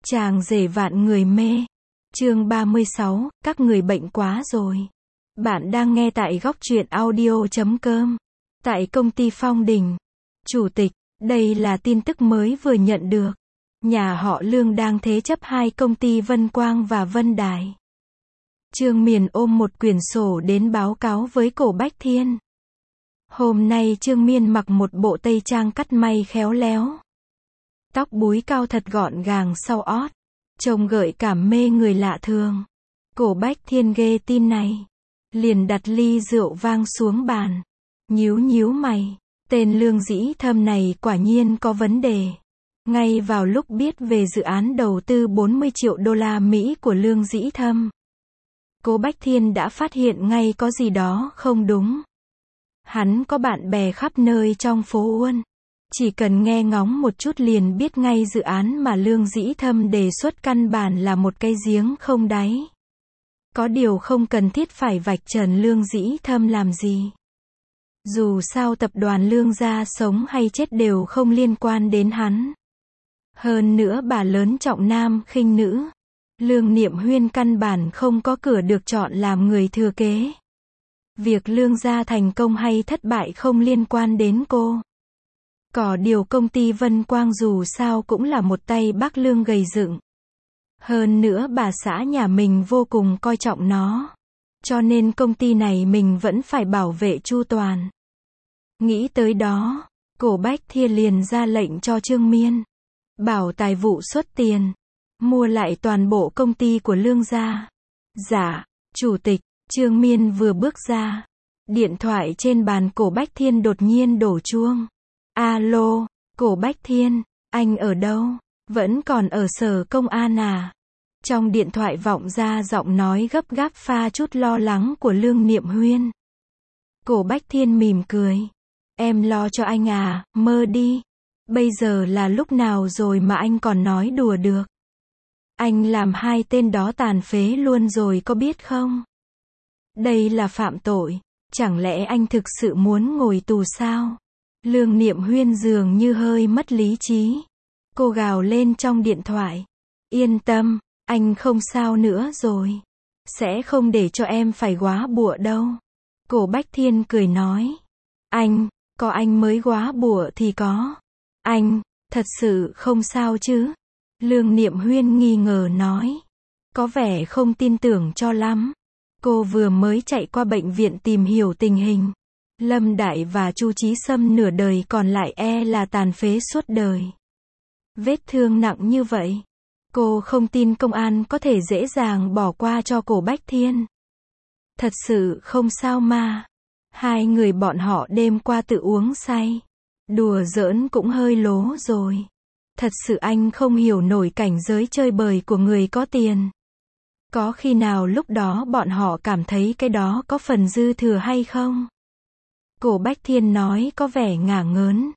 Chàng rể vạn người mê. Chương 36, các người bệnh quá rồi. Bạn đang nghe tại góc truyện audio.com. Tại công ty Phong Đình. Chủ tịch, đây là tin tức mới vừa nhận được. Nhà họ Lương đang thế chấp hai công ty Vân Quang và Vân Đài. Trương Miền ôm một quyển sổ đến báo cáo với Cổ Bách Thiên. Hôm nay Trương Miên mặc một bộ tây trang cắt may khéo léo. Tóc búi cao thật gọn gàng sau ót. Trông gợi cảm mê người lạ thường. Cổ Bách Thiên ghê tin này. Liền đặt ly rượu vang xuống bàn. Nhíu nhíu mày. Tên Lương Dĩ Thâm này quả nhiên có vấn đề. Ngay vào lúc biết về dự án đầu tư 40 triệu đô la Mỹ của Lương Dĩ Thâm, Cố Bách Thiên đã phát hiện ngay có gì đó không đúng. Hắn có bạn bè khắp nơi trong phố Uôn. Chỉ cần nghe ngóng một chút liền biết ngay dự án mà Lương Dĩ Thâm đề xuất căn bản là một cái giếng không đáy. Có điều không cần thiết phải vạch trần Lương Dĩ Thâm làm gì. Dù sao tập đoàn Lương gia sống hay chết đều không liên quan đến hắn. Hơn nữa bà lớn trọng nam khinh nữ. Lương Niệm Huyên căn bản không có cửa được chọn làm người thừa kế. Việc Lương gia thành công hay thất bại không liên quan đến cô. Có điều công ty Vân Quang dù sao cũng là một tay bác Lương gầy dựng. Hơn nữa bà xã nhà mình vô cùng coi trọng nó. Cho nên công ty này mình vẫn phải bảo vệ chu toàn. Nghĩ tới đó, Cổ Bách Thiên liền ra lệnh cho Trương Miên. Bảo tài vụ xuất tiền. Mua lại toàn bộ công ty của Lương gia. Dạ, chủ tịch. Trương Miên vừa bước ra. Điện thoại trên bàn Cổ Bách Thiên đột nhiên đổ chuông. Alo, Cổ Bách Thiên, anh ở đâu? Vẫn còn ở sở công an à? Trong điện thoại vọng ra giọng nói gấp gáp pha chút lo lắng của Lương Niệm Huyên. Cổ Bách Thiên mỉm cười. Em lo cho anh à, mơ đi. Bây giờ là lúc nào rồi mà anh còn nói đùa được? Anh làm hai tên đó tàn phế luôn rồi có biết không? Đây là phạm tội. Chẳng lẽ anh thực sự muốn ngồi tù sao? Lương Niệm Huyên dường như hơi mất lý trí. Cô gào lên trong điện thoại. Yên tâm, anh không sao nữa rồi. Sẽ không để cho em phải góa bụa đâu. Cổ Bách Thiên cười nói. Có anh mới góa bụa thì có. Anh, thật sự không sao chứ? Lương Niệm Huyên nghi ngờ nói. Có vẻ không tin tưởng cho lắm. Cô vừa mới chạy qua bệnh viện tìm hiểu tình hình. Lâm Đại và Chu Chí Sâm nửa đời còn lại là tàn phế suốt đời. Vết thương nặng như vậy. Cô không tin công an có thể dễ dàng bỏ qua cho Cổ Bách Thiên. Thật sự không sao mà. Hai người bọn họ đêm qua tự uống say. Đùa giỡn cũng hơi lố rồi. Thật sự anh không hiểu nổi cảnh giới chơi bời của người có tiền. Có khi nào lúc đó bọn họ cảm thấy cái đó có phần dư thừa hay không? Cổ Bách Thiên nói có vẻ ngả ngớn.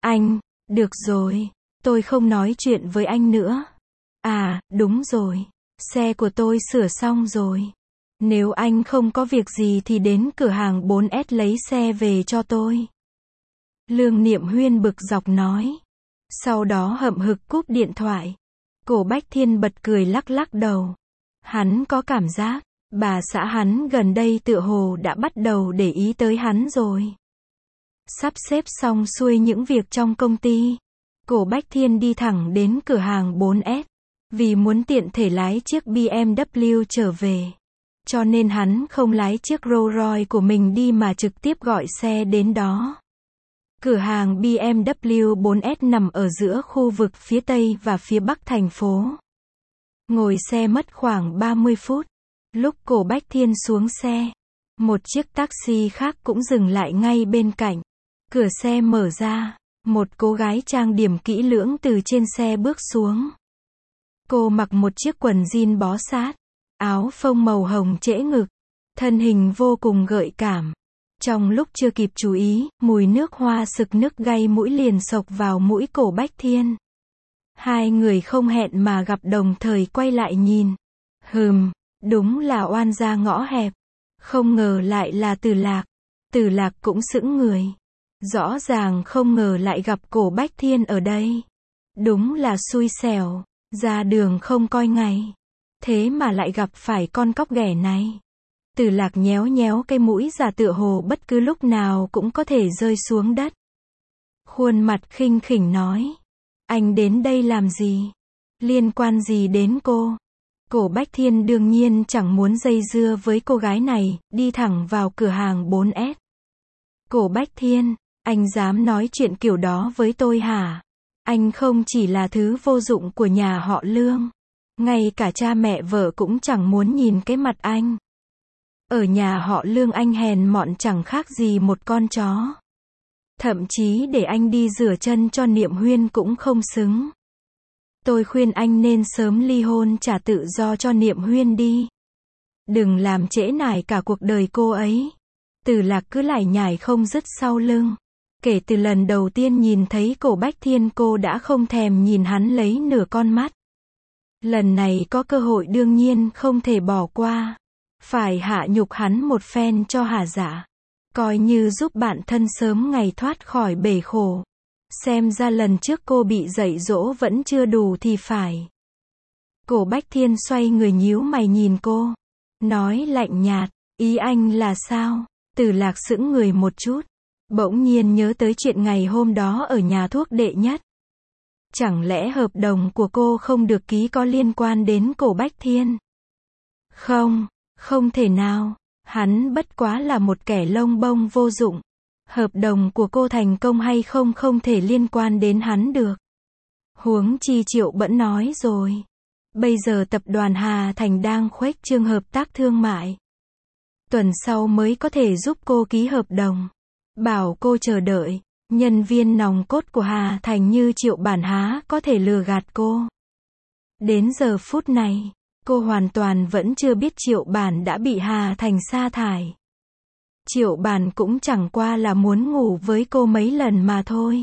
Được rồi, tôi không nói chuyện với anh nữa. À, đúng rồi, xe của tôi sửa xong rồi. Nếu anh không có việc gì thì đến cửa hàng 4S lấy xe về cho tôi. Lương Niệm Huyên bực dọc nói. Sau đó hậm hực cúp điện thoại. Cổ Bách Thiên bật cười lắc lắc đầu. Hắn có cảm giác, bà xã hắn gần đây tựa hồ đã bắt đầu để ý tới hắn rồi. Sắp xếp xong xuôi những việc trong công ty. Cổ Bách Thiên đi thẳng đến cửa hàng 4S. Vì muốn tiện thể lái chiếc BMW trở về. Cho nên hắn không lái chiếc Rolls Royce của mình đi mà trực tiếp gọi xe đến đó. Cửa hàng BMW 4S nằm ở giữa khu vực phía Tây và phía Bắc thành phố. Ngồi xe mất khoảng 30 phút. Lúc Cổ Bách Thiên xuống xe, một chiếc taxi khác cũng dừng lại ngay bên cạnh. Cửa xe mở ra, một cô gái trang điểm kỹ lưỡng từ trên xe bước xuống. Cô mặc một chiếc quần jean bó sát, áo phông màu hồng trễ ngực, thân hình vô cùng gợi cảm. Trong lúc chưa kịp chú ý, mùi nước hoa sực nức gây mũi liền xộc vào mũi Cổ Bách Thiên. Hai người không hẹn mà gặp đồng thời quay lại nhìn. Đúng là oan gia ngõ hẹp. Không ngờ lại là Từ Lạc. Từ Lạc cũng sững người. Rõ ràng không ngờ lại gặp Cổ Bách Thiên ở đây. Đúng là xui xẻo. Ra đường không coi ngày. Thế mà lại gặp phải con cóc ghẻ này. Từ Lạc nhéo nhéo cái mũi giả tựa hồ bất cứ lúc nào cũng có thể rơi xuống đất. Khuôn mặt khinh khỉnh nói. Anh đến đây làm gì? Liên quan gì đến cô? Cổ Bách Thiên đương nhiên chẳng muốn dây dưa với cô gái này, đi thẳng vào cửa hàng 4S. Cổ Bách Thiên, anh dám nói chuyện kiểu đó với tôi hả? Anh không chỉ là thứ vô dụng của nhà họ Lương. Ngay cả cha mẹ vợ cũng chẳng muốn nhìn cái mặt anh. Ở nhà họ Lương anh hèn mọn chẳng khác gì một con chó. Thậm chí để anh đi rửa chân cho Niệm Huyên cũng không xứng. Tôi khuyên anh nên sớm ly hôn trả tự do cho Niệm Huyên đi. Đừng làm trễ nải cả cuộc đời cô ấy. Từ Lạc cứ lải nhải không dứt sau lưng. Kể từ lần đầu tiên nhìn thấy Cổ Bách Thiên cô đã không thèm nhìn hắn lấy nửa con mắt. Lần này có cơ hội đương nhiên không thể bỏ qua. Phải hạ nhục hắn một phen cho hả dạ. Coi như giúp bạn thân sớm ngày thoát khỏi bể khổ. Xem ra lần trước cô bị dạy dỗ vẫn chưa đủ thì phải. Cổ Bách Thiên xoay người nhíu mày nhìn cô. Nói lạnh nhạt, ý anh là sao? Từ Lạc sững người một chút. Bỗng nhiên nhớ tới chuyện ngày hôm đó ở nhà thuốc đệ nhất. Chẳng lẽ hợp đồng của cô không được ký có liên quan đến Cổ Bách Thiên? Không, không thể nào. Hắn bất quá là một kẻ lông bông vô dụng. Hợp đồng của cô thành công hay không không thể liên quan đến hắn được. Huống chi Triệu Bẫn nói rồi. Bây giờ tập đoàn Hà Thành đang khuếch trương hợp tác thương mại. Tuần sau mới có thể giúp cô ký hợp đồng. Bảo cô chờ đợi. Nhân viên nòng cốt của Hà Thành như Triệu Bản há có thể lừa gạt cô. Đến giờ phút này, cô hoàn toàn vẫn chưa biết Triệu Bản đã bị Hà Thành sa thải. Triệu Bản cũng chẳng qua là muốn ngủ với cô mấy lần mà thôi.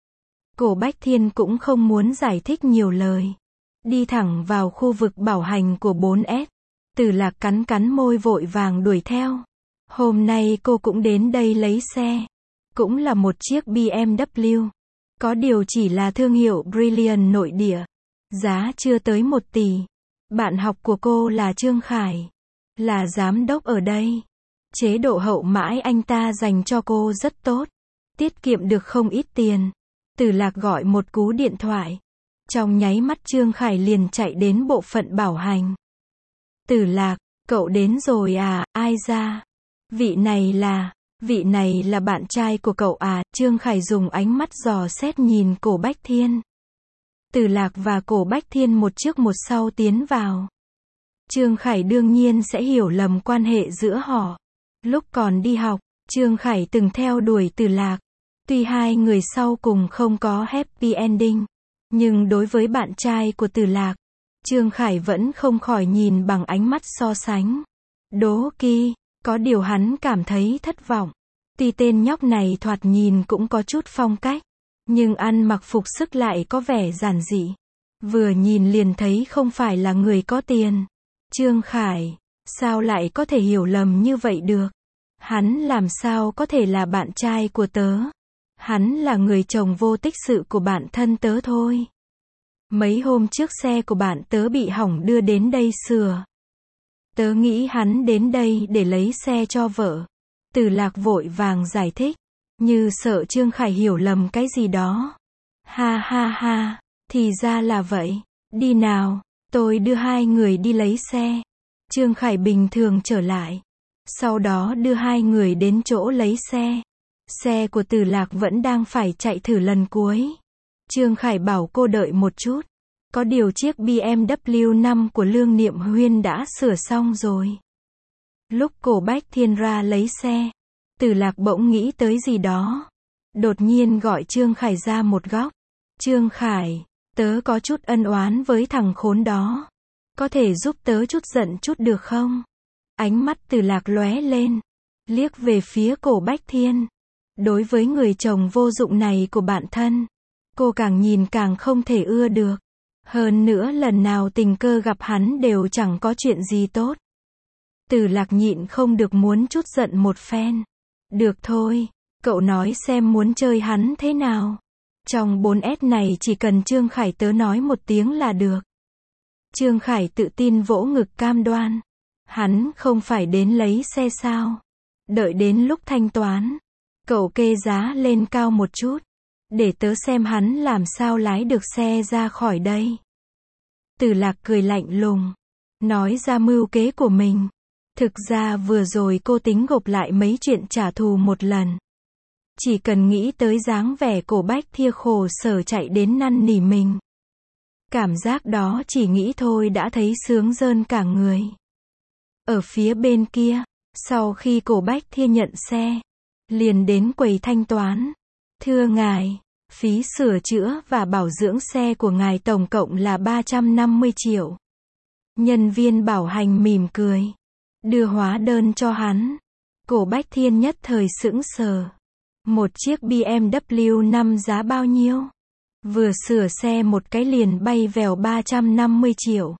Cổ Bách Thiên cũng không muốn giải thích nhiều lời. Đi thẳng vào khu vực bảo hành của 4S. Từ Lạc cắn cắn môi vội vàng đuổi theo. Hôm nay cô cũng đến đây lấy xe. Cũng là một chiếc BMW. Có điều chỉ là thương hiệu Brilliant nội địa. Giá chưa tới 1 tỷ. Bạn học của cô là Trương Khải. Là giám đốc ở đây. Chế độ hậu mãi anh ta dành cho cô rất tốt. Tiết kiệm được không ít tiền. Từ Lạc gọi một cú điện thoại. Trong nháy mắt Trương Khải liền chạy đến bộ phận bảo hành. Từ Lạc, cậu đến rồi à, ai ra? Vị này là bạn trai của cậu à? Trương Khải dùng ánh mắt dò xét nhìn Cổ Bách Thiên. Từ Lạc và Cổ Bách Thiên một trước một sau tiến vào. Trương Khải đương nhiên sẽ hiểu lầm quan hệ giữa họ. Lúc còn đi học, Trương Khải từng theo đuổi Từ Lạc. Tuy hai người sau cùng không có happy ending, nhưng đối với bạn trai của Từ Lạc, Trương Khải vẫn không khỏi nhìn bằng ánh mắt so sánh. Đố kỵ, có điều hắn cảm thấy thất vọng. Tuy tên nhóc này thoạt nhìn cũng có chút phong cách, nhưng ăn mặc phục sức lại có vẻ giản dị. Vừa nhìn liền thấy không phải là người có tiền. Trương Khải, sao lại có thể hiểu lầm như vậy được? Hắn làm sao có thể là bạn trai của tớ? Hắn là người chồng vô tích sự của bạn thân tớ thôi. Mấy hôm trước xe của bạn tớ bị hỏng đưa đến đây sửa. Tớ nghĩ hắn đến đây để lấy xe cho vợ. Từ Lạc vội vàng giải thích, như sợ Trương Khải hiểu lầm cái gì đó. Ha ha ha, thì ra là vậy. Đi nào, tôi đưa hai người đi lấy xe. Trương Khải bình thường trở lại. Sau đó đưa hai người đến chỗ lấy xe. Xe của Từ Lạc vẫn đang phải chạy thử lần cuối. Trương Khải bảo cô đợi một chút. Có điều chiếc BMW 5 của Lương Niệm Huyên đã sửa xong rồi. Lúc Cổ Bách Thiên ra lấy xe, Từ Lạc bỗng nghĩ tới gì đó. Đột nhiên gọi Trương Khải ra một góc. Trương Khải, tớ có chút ân oán với thằng khốn đó. Có thể giúp tớ chút giận chút được không? Ánh mắt Từ Lạc lóe lên. Liếc về phía Cổ Bách Thiên. Đối với người chồng vô dụng này của bạn thân, cô càng nhìn càng không thể ưa được. Hơn nữa lần nào tình cờ gặp hắn đều chẳng có chuyện gì tốt. Từ Lạc nhịn không được muốn chút giận một phen. Được thôi, cậu nói xem muốn chơi hắn thế nào. Trong 4S này chỉ cần Trương Khải tớ nói một tiếng là được. Trương Khải tự tin vỗ ngực cam đoan. Hắn không phải đến lấy xe sao? Đợi đến lúc thanh toán, cậu kê giá lên cao một chút, để tớ xem hắn làm sao lái được xe ra khỏi đây. Từ Lạc cười lạnh lùng, nói ra mưu kế của mình. Thực ra vừa rồi cô tính gộp lại mấy chuyện trả thù một lần. Chỉ cần nghĩ tới dáng vẻ Cổ Bách Thia khổ sở chạy đến năn nỉ mình. Cảm giác đó chỉ nghĩ thôi đã thấy sướng rơn cả người. Ở phía bên kia, sau khi Cổ Bách Thia nhận xe, liền đến quầy thanh toán. Thưa ngài, phí sửa chữa và bảo dưỡng xe của ngài tổng cộng là 350 triệu. Nhân viên bảo hành mỉm cười, đưa hóa đơn cho hắn. Cổ Bách Thiên nhất thời sững sờ. Một chiếc BMW 5 giá bao nhiêu? Vừa sửa xe một cái liền bay vèo 350 triệu.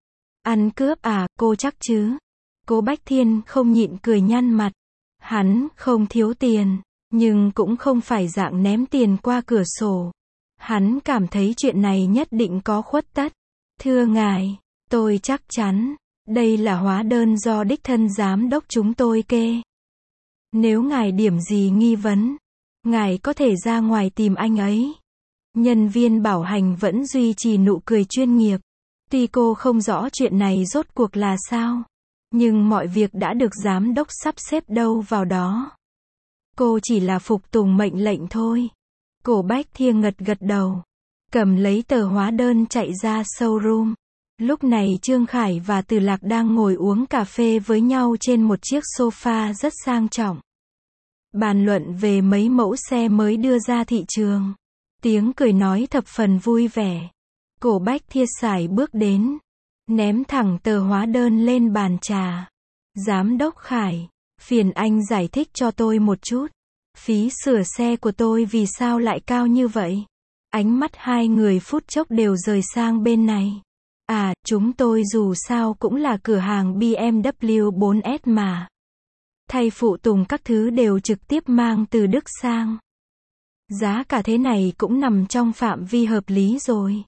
Ăn cướp à, cô chắc chứ? Cố Bách Thiên không nhịn cười nhăn mặt. Hắn không thiếu tiền, nhưng cũng không phải dạng ném tiền qua cửa sổ. Hắn cảm thấy chuyện này nhất định có khuất tất. Thưa ngài, tôi chắc chắn, đây là hóa đơn do đích thân giám đốc chúng tôi kê. Nếu ngài điểm gì nghi vấn, ngài có thể ra ngoài tìm anh ấy. Nhân viên bảo hành vẫn duy trì nụ cười chuyên nghiệp. Tuy cô không rõ chuyện này rốt cuộc là sao, nhưng mọi việc đã được giám đốc sắp xếp đâu vào đó. Cô chỉ là phục tùng mệnh lệnh thôi. Cổ Bách Thia gật gật đầu, cầm lấy tờ hóa đơn chạy ra showroom. Lúc này Trương Khải và Từ Lạc đang ngồi uống cà phê với nhau trên một chiếc sofa rất sang trọng. Bàn luận về mấy mẫu xe mới đưa ra thị trường. Tiếng cười nói thập phần vui vẻ. Cổ Bách Thia sải bước đến, ném thẳng tờ hóa đơn lên bàn trà. Giám đốc Khải, phiền anh giải thích cho tôi một chút. Phí sửa xe của tôi vì sao lại cao như vậy? Ánh mắt hai người phút chốc đều rời sang bên này. À, chúng tôi dù sao cũng là cửa hàng BMW 4S mà. Thay phụ tùng các thứ đều trực tiếp mang từ Đức sang. Giá cả thế này cũng nằm trong phạm vi hợp lý rồi.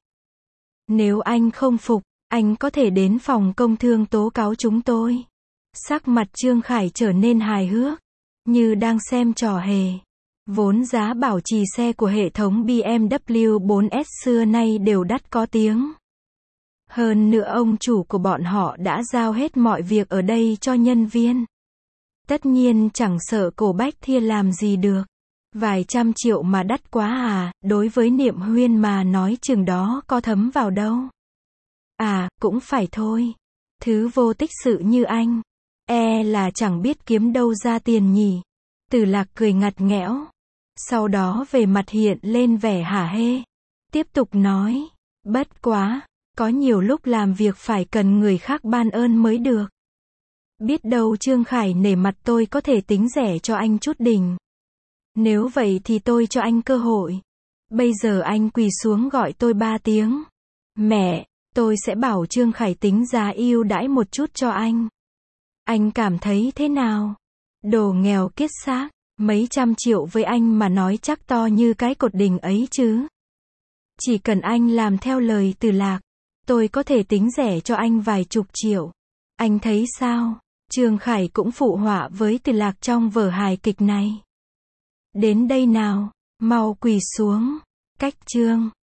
Nếu anh không phục, anh có thể đến phòng công thương tố cáo chúng tôi. Sắc mặt Trương Khải trở nên hài hước, như đang xem trò hề. Vốn giá bảo trì xe của hệ thống BMW 4S xưa nay đều đắt có tiếng. Hơn nữa ông chủ của bọn họ đã giao hết mọi việc ở đây cho nhân viên. Tất nhiên chẳng sợ Cổ Bách Thia làm gì được. Vài trăm triệu mà đắt quá à, đối với Niệm Huyên mà nói chừng đó có thấm vào đâu. À, cũng phải thôi. Thứ vô tích sự như anh, là chẳng biết kiếm đâu ra tiền nhỉ. Từ Lạc cười ngặt nghẽo. Sau đó về mặt hiện lên vẻ hả hê. Tiếp tục nói, bất quá, có nhiều lúc làm việc phải cần người khác ban ơn mới được. Biết đâu Trương Khải nể mặt tôi có thể tính rẻ cho anh chút đỉnh. Nếu vậy thì tôi cho anh cơ hội. Bây giờ anh quỳ xuống gọi tôi 3 tiếng. Mẹ, tôi sẽ bảo Trương Khải tính giá ưu đãi một chút cho anh. Anh cảm thấy thế nào? Đồ nghèo kiết xác, mấy trăm triệu với anh mà nói chắc to như cái cột đình ấy chứ. Chỉ cần anh làm theo lời Từ Lạc, tôi có thể tính rẻ cho anh vài chục triệu. Anh thấy sao? Trương Khải cũng phụ họa với Từ Lạc trong vở hài kịch này. Đến đây nào, mau quỳ xuống. Cách chương